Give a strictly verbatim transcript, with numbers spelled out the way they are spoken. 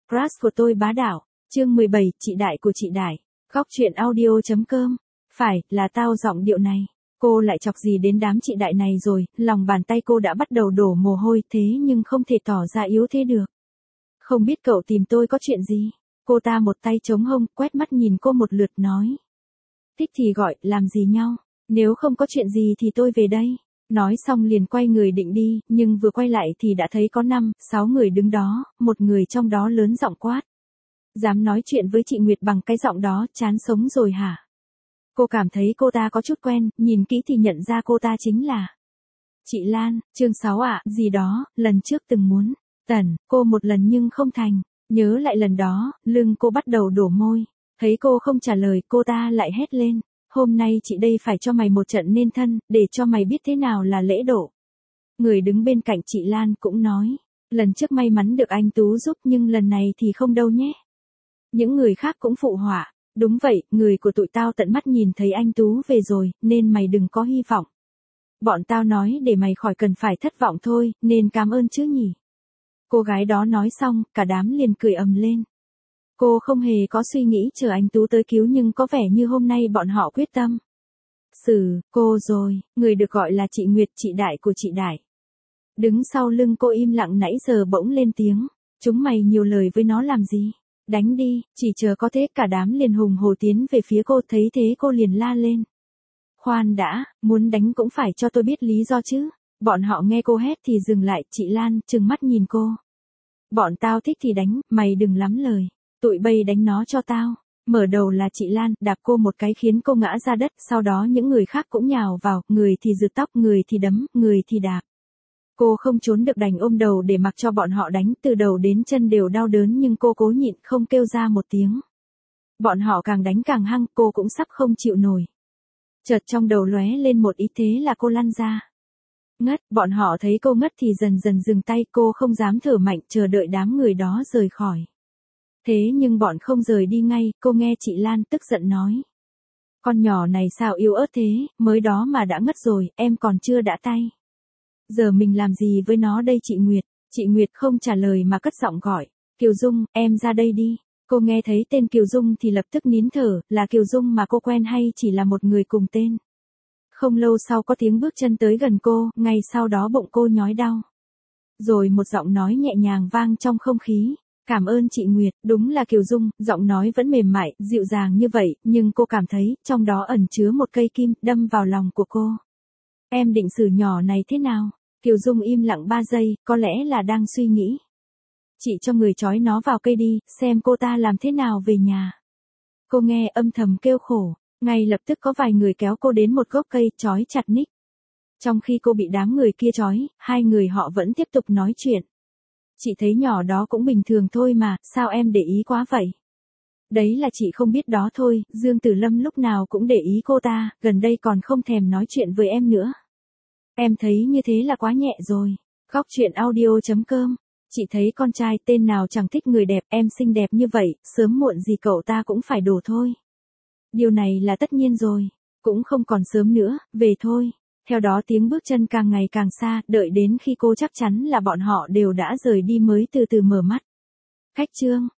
Crush của tôi bá đạo. Chương mười bảy, chị đại của chị đại. Góc truyện audio.com. Phải, là tao giọng điệu này. Cô lại chọc gì đến đám chị đại này rồi, lòng bàn tay cô đã bắt đầu đổ mồ hôi thế nhưng không thể tỏ ra yếu thế được. Không biết cậu tìm tôi có chuyện gì? Cô ta một tay chống hông, quét mắt nhìn cô một lượt nói. Thích thì gọi, làm gì nhau? Nếu không có chuyện gì thì tôi về đây. Nói xong liền quay người định đi, nhưng vừa quay lại thì đã thấy có năm, sáu người đứng đó, một người trong đó lớn giọng quát. Dám nói chuyện với chị Nguyệt bằng cái giọng đó, chán sống rồi hả? Cô cảm thấy cô ta có chút quen, nhìn kỹ thì nhận ra cô ta chính là chị Lan. Chương sáu ạ, à, gì đó, lần trước từng muốn tẩn cô một lần nhưng không thành. Nhớ lại lần đó, lưng cô bắt đầu đổ môi. Thấy cô không trả lời, cô ta lại hét lên. Hôm nay chị đây phải cho mày một trận nên thân, để cho mày biết thế nào là lễ độ. Người đứng bên cạnh chị Lan cũng nói. Lần trước may mắn được anh Tú giúp nhưng lần này thì không đâu nhé. Những người khác cũng phụ họa. Đúng vậy, người của tụi tao tận mắt nhìn thấy anh Tú về rồi, nên mày đừng có hy vọng. Bọn tao nói để mày khỏi cần phải thất vọng thôi, nên cảm ơn chứ nhỉ. Cô gái đó nói xong, cả đám liền cười ầm lên. Cô không hề có suy nghĩ chờ anh Tú tới cứu nhưng có vẻ như hôm nay bọn họ quyết tâm. Xử, cô rồi, người được gọi là chị Nguyệt, chị đại của chị đại. Đứng sau lưng cô im lặng nãy giờ bỗng lên tiếng. Chúng mày nhiều lời với nó làm gì? Đánh đi, chỉ chờ có thế cả đám liền hùng hổ tiến về phía cô, thấy thế cô liền la lên. Khoan đã, muốn đánh cũng phải cho tôi biết lý do chứ. Bọn họ nghe cô hét thì dừng lại, chị Lan trừng mắt nhìn cô. Bọn tao thích thì đánh, mày đừng lắm lời. Tụi bay đánh nó cho tao. Mở đầu là chị Lan, đạp cô một cái khiến cô ngã ra đất, sau đó những người khác cũng nhào vào, người thì giật tóc, người thì đấm, người thì đạp. Cô không trốn được đành ôm đầu để mặc cho bọn họ đánh, từ đầu đến chân đều đau đớn nhưng cô cố nhịn không kêu ra một tiếng. Bọn họ càng đánh càng hăng, cô cũng sắp không chịu nổi. Chợt trong đầu lóe lên một ý thế là cô lăn ra. Ngất, bọn họ thấy cô ngất thì dần dần dừng tay, cô không dám thở mạnh chờ đợi đám người đó rời khỏi. Thế nhưng bọn không rời đi ngay, cô nghe chị Lan tức giận nói. Con nhỏ này sao yếu ớt thế, mới đó mà đã ngất rồi, em còn chưa đã tay. Giờ mình làm gì với nó đây chị Nguyệt? Chị Nguyệt không trả lời mà cất giọng gọi. Kiều Dung, em ra đây đi. Cô nghe thấy tên Kiều Dung thì lập tức nín thở, là Kiều Dung mà cô quen hay chỉ là một người cùng tên. Không lâu sau có tiếng bước chân tới gần cô, ngay sau đó bụng cô nhói đau. Rồi một giọng nói nhẹ nhàng vang trong không khí. Cảm ơn chị Nguyệt, đúng là Kiều Dung, giọng nói vẫn mềm mại, dịu dàng như vậy, nhưng cô cảm thấy, trong đó ẩn chứa một cây kim, đâm vào lòng của cô. Em định xử nhỏ này thế nào? Kiều Dung im lặng ba giây, có lẽ là đang suy nghĩ. Chị cho người trói nó vào cây đi, xem cô ta làm thế nào về nhà. Cô nghe âm thầm kêu khổ, ngay lập tức có vài người kéo cô đến một gốc cây, trói chặt ních. Trong khi cô bị đám người kia trói, hai người họ vẫn tiếp tục nói chuyện. Chị thấy nhỏ đó cũng bình thường thôi mà, sao em để ý quá vậy? Đấy là chị không biết đó thôi, Dương Tử Lâm lúc nào cũng để ý cô ta, gần đây còn không thèm nói chuyện với em nữa. Em thấy như thế là quá nhẹ rồi. Góc truyện audio.com. Chị thấy con trai tên nào chẳng thích người đẹp, em xinh đẹp như vậy, sớm muộn gì cậu ta cũng phải đổ thôi. Điều này là tất nhiên rồi. Cũng không còn sớm nữa, về thôi. Theo đó tiếng bước chân càng ngày càng xa, đợi đến khi cô chắc chắn là bọn họ đều đã rời đi mới từ từ mở mắt. Khách trương,